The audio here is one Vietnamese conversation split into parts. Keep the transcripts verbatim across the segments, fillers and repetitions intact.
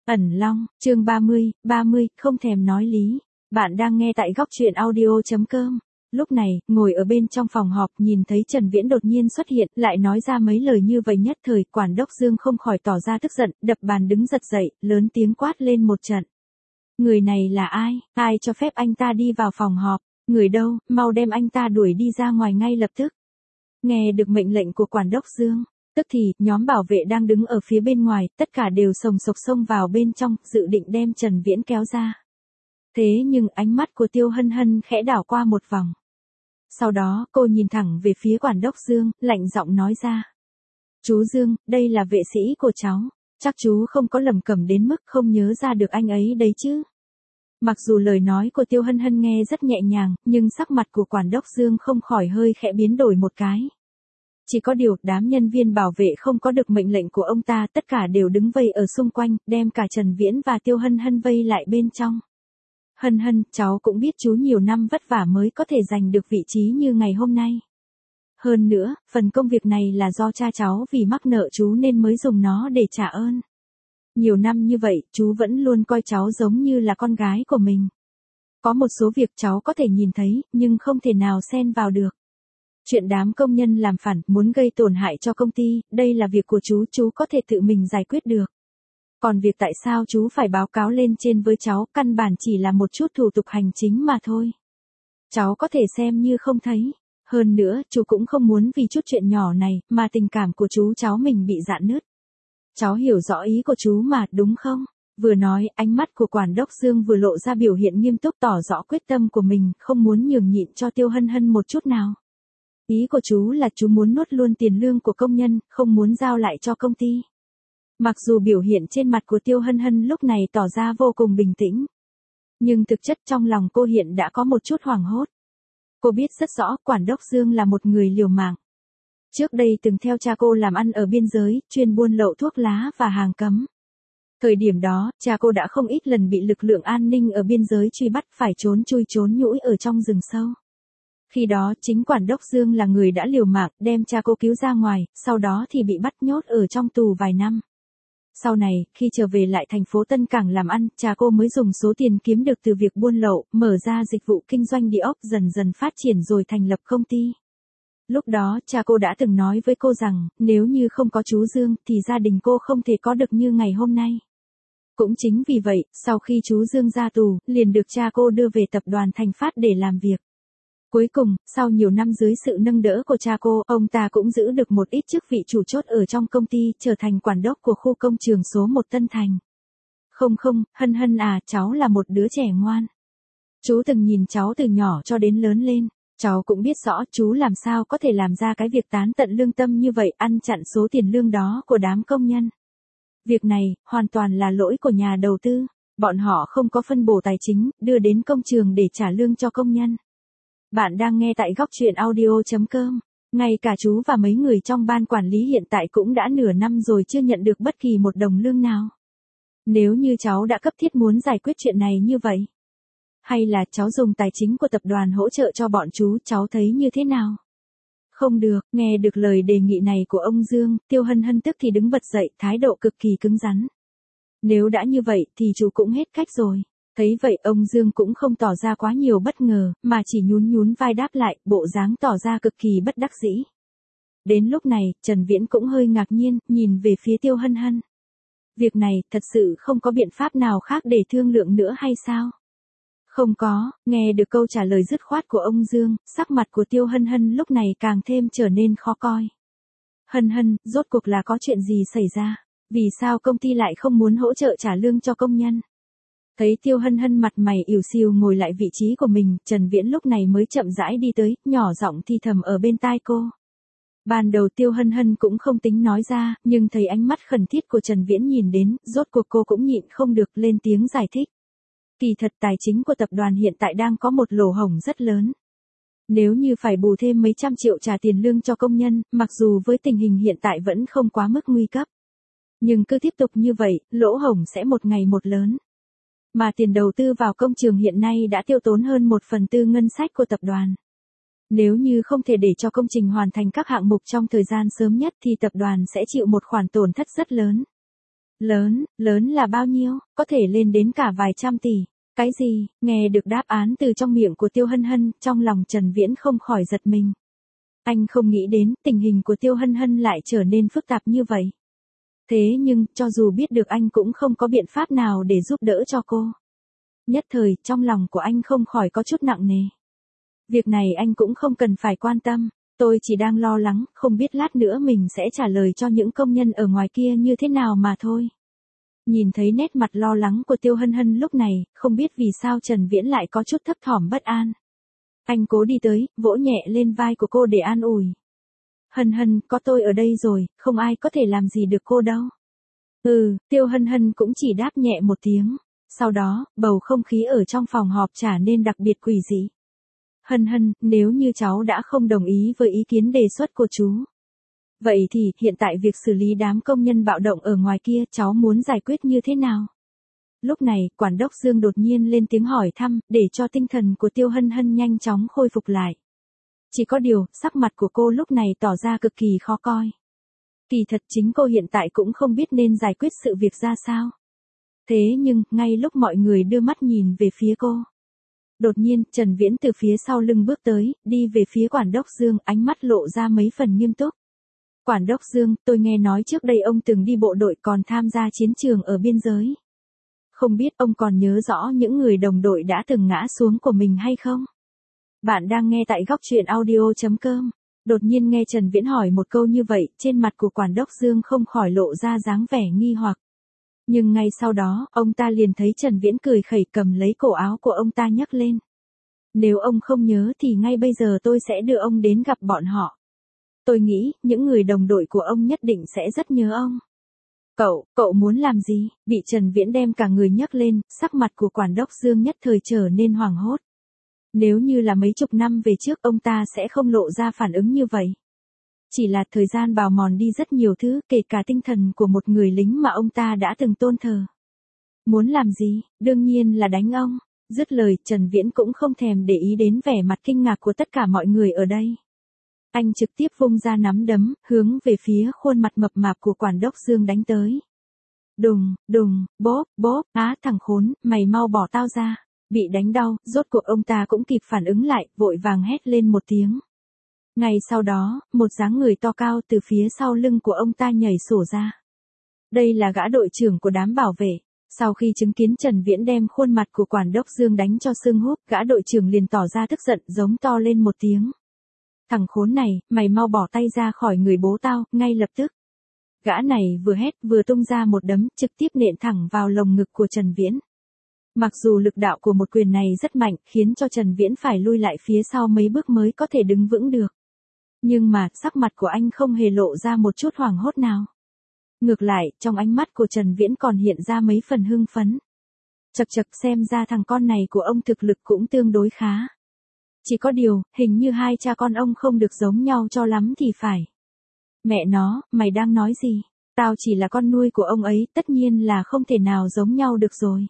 Ẩn Long, chương ba mươi, ba mươi, không thèm nói lý. Bạn đang nghe tại góc truyện audio chấm com. Lúc này, ngồi ở bên trong phòng họp nhìn thấy Trần Viễn đột nhiên xuất hiện, lại nói ra mấy lời như vậy nhất thời, Quản đốc Dương không khỏi tỏ ra tức giận, đập bàn đứng giật dậy, lớn tiếng quát lên một trận. Người này là ai? Ai cho phép anh ta đi vào phòng họp? Người đâu, mau đem anh ta đuổi đi ra ngoài ngay lập tức. Nghe được mệnh lệnh của Quản đốc Dương, tức thì, nhóm bảo vệ đang đứng ở phía bên ngoài, tất cả đều sồng sộc xông vào bên trong, dự định đem Trần Viễn kéo ra. Thế nhưng ánh mắt của Tiêu Hân Hân khẽ đảo qua một vòng. Sau đó, cô nhìn thẳng về phía Quản đốc Dương, lạnh giọng nói ra. Chú Dương, đây là vệ sĩ của cháu, chắc chú không có lầm cẩm đến mức không nhớ ra được anh ấy đấy chứ. Mặc dù lời nói của Tiêu Hân Hân nghe rất nhẹ nhàng, nhưng sắc mặt của Quản đốc Dương không khỏi hơi khẽ biến đổi một cái. Chỉ có điều, đám nhân viên bảo vệ không có được mệnh lệnh của ông ta, tất cả đều đứng vây ở xung quanh, đem cả Trần Viễn và Tiêu Hân Hân vây lại bên trong. Hân Hân, cháu cũng biết chú nhiều năm vất vả mới có thể giành được vị trí như ngày hôm nay. Hơn nữa, phần công việc này là do cha cháu vì mắc nợ chú nên mới dùng nó để trả ơn. Nhiều năm như vậy, chú vẫn luôn coi cháu giống như là con gái của mình. Có một số việc cháu có thể nhìn thấy, nhưng không thể nào xen vào được. Chuyện đám công nhân làm phản, muốn gây tổn hại cho công ty, đây là việc của chú, chú có thể tự mình giải quyết được. Còn việc tại sao chú phải báo cáo lên trên với cháu, căn bản chỉ là một chút thủ tục hành chính mà thôi. Cháu có thể xem như không thấy. Hơn nữa, chú cũng không muốn vì chút chuyện nhỏ này, mà tình cảm của chú cháu mình bị rạn nứt. Cháu hiểu rõ ý của chú mà, đúng không? Vừa nói, ánh mắt của Quản đốc Dương vừa lộ ra biểu hiện nghiêm túc tỏ rõ quyết tâm của mình, không muốn nhường nhịn cho Tiêu Hân Hân một chút nào. Ý của chú là chú muốn nuốt luôn tiền lương của công nhân, không muốn giao lại cho công ty. Mặc dù biểu hiện trên mặt của Tiêu Hân Hân lúc này tỏ ra vô cùng bình tĩnh. Nhưng thực chất trong lòng cô hiện đã có một chút hoảng hốt. Cô biết rất rõ Quản đốc Dương là một người liều mạng. Trước đây từng theo cha cô làm ăn ở biên giới, chuyên buôn lậu thuốc lá và hàng cấm. Thời điểm đó, cha cô đã không ít lần bị lực lượng an ninh ở biên giới truy bắt phải trốn chui trốn nhũi ở trong rừng sâu. Khi đó, chính Quản đốc Dương là người đã liều mạng, đem cha cô cứu ra ngoài, sau đó thì bị bắt nhốt ở trong tù vài năm. Sau này, khi trở về lại thành phố Tân Cảng làm ăn, cha cô mới dùng số tiền kiếm được từ việc buôn lậu, mở ra dịch vụ kinh doanh địa ốc dần dần phát triển rồi thành lập công ty. Lúc đó, cha cô đã từng nói với cô rằng, nếu như không có chú Dương, thì gia đình cô không thể có được như ngày hôm nay. Cũng chính vì vậy, sau khi chú Dương ra tù, liền được cha cô đưa về tập đoàn Thành Phát để làm việc. Cuối cùng, sau nhiều năm dưới sự nâng đỡ của cha cô, ông ta cũng giữ được một ít chức vị chủ chốt ở trong công ty, trở thành quản đốc của khu công trường số một Tân Thành. Không không, Hân Hân à, cháu là một đứa trẻ ngoan. Chú từng nhìn cháu từ nhỏ cho đến lớn lên, cháu cũng biết rõ chú làm sao có thể làm ra cái việc tán tận lương tâm như vậy, ăn chặn số tiền lương đó của đám công nhân. Việc này, hoàn toàn là lỗi của nhà đầu tư, bọn họ không có phân bổ tài chính, đưa đến công trường để trả lương cho công nhân. Bạn đang nghe tại góc truyện audio chấm com. Ngay cả chú và mấy người trong ban quản lý hiện tại cũng đã nửa năm rồi chưa nhận được bất kỳ một đồng lương nào. Nếu như cháu đã cấp thiết muốn giải quyết chuyện này như vậy, hay là cháu dùng tài chính của tập đoàn hỗ trợ cho bọn chú, cháu thấy như thế nào? Không được, nghe được lời đề nghị này của ông Dương, Tiêu Hân Hân tức thì đứng bật dậy, thái độ cực kỳ cứng rắn. Nếu đã như vậy thì chú cũng hết cách rồi. Thấy vậy ông Dương cũng không tỏ ra quá nhiều bất ngờ, mà chỉ nhún nhún vai đáp lại, bộ dáng tỏ ra cực kỳ bất đắc dĩ. Đến lúc này, Trần Viễn cũng hơi ngạc nhiên, nhìn về phía Tiêu Hân Hân. Việc này, thật sự không có biện pháp nào khác để thương lượng nữa hay sao? Không có, nghe được câu trả lời dứt khoát của ông Dương, sắc mặt của Tiêu Hân Hân lúc này càng thêm trở nên khó coi. Hân Hân, rốt cuộc là có chuyện gì xảy ra? Vì sao công ty lại không muốn hỗ trợ trả lương cho công nhân? Thấy Tiêu Hân Hân mặt mày ỉu xìu ngồi lại vị trí của mình, Trần Viễn lúc này mới chậm rãi đi tới, nhỏ giọng thì thầm ở bên tai cô. Ban đầu Tiêu Hân Hân cũng không tính nói ra, nhưng thấy ánh mắt khẩn thiết của Trần Viễn nhìn đến, rốt cuộc cô cũng nhịn không được lên tiếng giải thích. Kỳ thật tài chính của tập đoàn hiện tại đang có một lỗ hổng rất lớn. Nếu như phải bù thêm mấy trăm triệu trả tiền lương cho công nhân, mặc dù với tình hình hiện tại vẫn không quá mức nguy cấp. Nhưng cứ tiếp tục như vậy, lỗ hổng sẽ một ngày một lớn. Mà tiền đầu tư vào công trường hiện nay đã tiêu tốn hơn một phần tư ngân sách của tập đoàn. Nếu như không thể để cho công trình hoàn thành các hạng mục trong thời gian sớm nhất thì tập đoàn sẽ chịu một khoản tổn thất rất lớn. Lớn, lớn là bao nhiêu, có thể lên đến cả vài trăm tỷ. Cái gì, nghe được đáp án từ trong miệng của Tiêu Hân Hân, trong lòng Trần Viễn không khỏi giật mình. Anh không nghĩ đến tình hình của Tiêu Hân Hân lại trở nên phức tạp như vậy. Thế nhưng, cho dù biết được anh cũng không có biện pháp nào để giúp đỡ cho cô. Nhất thời, trong lòng của anh không khỏi có chút nặng nề. Việc này anh cũng không cần phải quan tâm, tôi chỉ đang lo lắng, không biết lát nữa mình sẽ trả lời cho những công nhân ở ngoài kia như thế nào mà thôi. Nhìn thấy nét mặt lo lắng của Tiêu Hân Hân lúc này, không biết vì sao Trần Viễn lại có chút thấp thỏm bất an. Anh cố đi tới, vỗ nhẹ lên vai của cô để an ủi. Hân Hân, có tôi ở đây rồi, không ai có thể làm gì được cô đâu. Ừ, Tiêu Hân Hân cũng chỉ đáp nhẹ một tiếng. Sau đó, bầu không khí ở trong phòng họp trở nên đặc biệt quỷ dị. Hân Hân, nếu như cháu đã không đồng ý với ý kiến đề xuất của chú. Vậy thì, hiện tại việc xử lý đám công nhân bạo động ở ngoài kia cháu muốn giải quyết như thế nào? Lúc này, Quản đốc Dương đột nhiên lên tiếng hỏi thăm, để cho tinh thần của Tiêu Hân Hân nhanh chóng khôi phục lại. Chỉ có điều, sắc mặt của cô lúc này tỏ ra cực kỳ khó coi. Kỳ thật chính cô hiện tại cũng không biết nên giải quyết sự việc ra sao. Thế nhưng, ngay lúc mọi người đưa mắt nhìn về phía cô. Đột nhiên, Trần Viễn từ phía sau lưng bước tới, đi về phía Quản đốc Dương, ánh mắt lộ ra mấy phần nghiêm túc. Quản đốc Dương, tôi nghe nói trước đây ông từng đi bộ đội còn tham gia chiến trường ở biên giới. Không biết ông còn nhớ rõ những người đồng đội đã từng ngã xuống của mình hay không? Bạn đang nghe tại góc truyện audio chấm com. Đột nhiên nghe Trần Viễn hỏi một câu như vậy, trên mặt của Quản đốc Dương không khỏi lộ ra dáng vẻ nghi hoặc. Nhưng ngay sau đó, ông ta liền thấy Trần Viễn cười khẩy cầm lấy cổ áo của ông ta nhấc lên. Nếu ông không nhớ thì ngay bây giờ tôi sẽ đưa ông đến gặp bọn họ. Tôi nghĩ, những người đồng đội của ông nhất định sẽ rất nhớ ông. Cậu, cậu muốn làm gì? Bị Trần Viễn đem cả người nhấc lên, sắc mặt của Quản đốc Dương nhất thời trở nên hoảng hốt. Nếu như là mấy chục năm về trước ông ta sẽ không lộ ra phản ứng như vậy. Chỉ là thời gian bào mòn đi rất nhiều thứ, kể cả tinh thần của một người lính mà ông ta đã từng tôn thờ. Muốn làm gì? Đương nhiên là đánh ông. Dứt lời, Trần Viễn cũng không thèm để ý đến vẻ mặt kinh ngạc của tất cả mọi người ở đây. Anh trực tiếp vung ra nắm đấm, hướng về phía khuôn mặt mập mạp của Quản đốc Dương đánh tới. Đùng, đùng, bốp, bốp, á thằng khốn, mày mau bỏ tao ra. Bị đánh đau, rốt cuộc ông ta cũng kịp phản ứng lại, vội vàng hét lên một tiếng. Ngay sau đó, một dáng người to cao từ phía sau lưng của ông ta nhảy sổ ra. Đây là gã đội trưởng của đám bảo vệ. Sau khi chứng kiến Trần Viễn đem khuôn mặt của Quản đốc Dương đánh cho sưng húp, gã đội trưởng liền tỏ ra tức giận, giống to lên một tiếng. Thằng khốn này, mày mau bỏ tay ra khỏi người bố tao, ngay lập tức. Gã này vừa hét vừa tung ra một đấm, trực tiếp nện thẳng vào lồng ngực của Trần Viễn. Mặc dù lực đạo của một quyền này rất mạnh, khiến cho Trần Viễn phải lui lại phía sau mấy bước mới có thể đứng vững được. Nhưng mà, sắc mặt của anh không hề lộ ra một chút hoảng hốt nào. Ngược lại, trong ánh mắt của Trần Viễn còn hiện ra mấy phần hưng phấn. Chậc chậc, xem ra thằng con này của ông thực lực cũng tương đối khá. Chỉ có điều, hình như hai cha con ông không được giống nhau cho lắm thì phải. Mẹ nó, mày đang nói gì? Tao chỉ là con nuôi của ông ấy, tất nhiên là không thể nào giống nhau được rồi.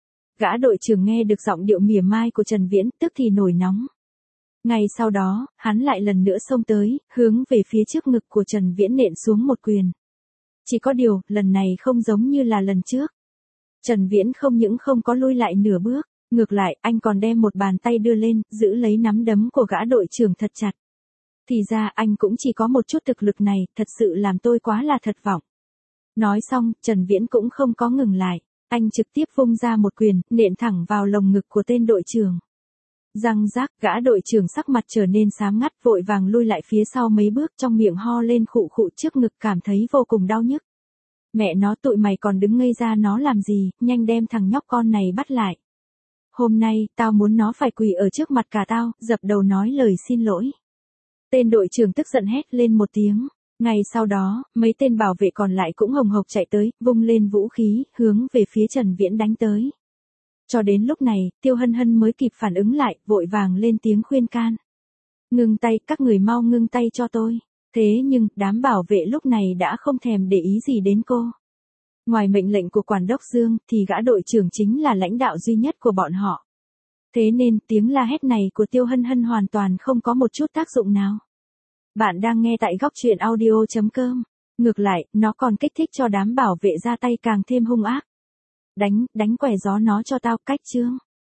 Gã đội trưởng nghe được giọng điệu mỉa mai của Trần Viễn, tức thì nổi nóng. Ngay sau đó, hắn lại lần nữa xông tới, hướng về phía trước ngực của Trần Viễn nện xuống một quyền. Chỉ có điều, lần này không giống như là lần trước. Trần Viễn không những không có lui lại nửa bước, ngược lại, anh còn đem một bàn tay đưa lên, giữ lấy nắm đấm của gã đội trưởng thật chặt. Thì ra anh cũng chỉ có một chút thực lực này, thật sự làm tôi quá là thất vọng. Nói xong, Trần Viễn cũng không có ngừng lại. Anh trực tiếp vung ra một quyền, nện thẳng vào lồng ngực của tên đội trưởng. Răng rác, gã đội trưởng sắc mặt trở nên xám ngắt, vội vàng lui lại phía sau mấy bước, trong miệng ho lên khụ khụ, trước ngực cảm thấy vô cùng đau nhức. Mẹ nó, tụi mày còn đứng ngây ra nó làm gì, nhanh đem thằng nhóc con này bắt lại. Hôm nay, tao muốn nó phải quỳ ở trước mặt cả tao, dập đầu nói lời xin lỗi. Tên đội trưởng tức giận hét lên một tiếng. Ngay sau đó, mấy tên bảo vệ còn lại cũng hồng hộc chạy tới, vung lên vũ khí, hướng về phía Trần Viễn đánh tới. Cho đến lúc này, Tiêu Hân Hân mới kịp phản ứng lại, vội vàng lên tiếng khuyên can. Ngưng tay, các người mau ngưng tay cho tôi. Thế nhưng, đám bảo vệ lúc này đã không thèm để ý gì đến cô. Ngoài mệnh lệnh của Quản đốc Dương, thì gã đội trưởng chính là lãnh đạo duy nhất của bọn họ. Thế nên, tiếng la hét này của Tiêu Hân Hân hoàn toàn không có một chút tác dụng nào. Bạn đang nghe tại góc truyện audio chấm com. Ngược lại, nó còn kích thích cho đám bảo vệ ra tay càng thêm hung ác. Đánh, đánh quẻ gió nó cho tao, cách chương.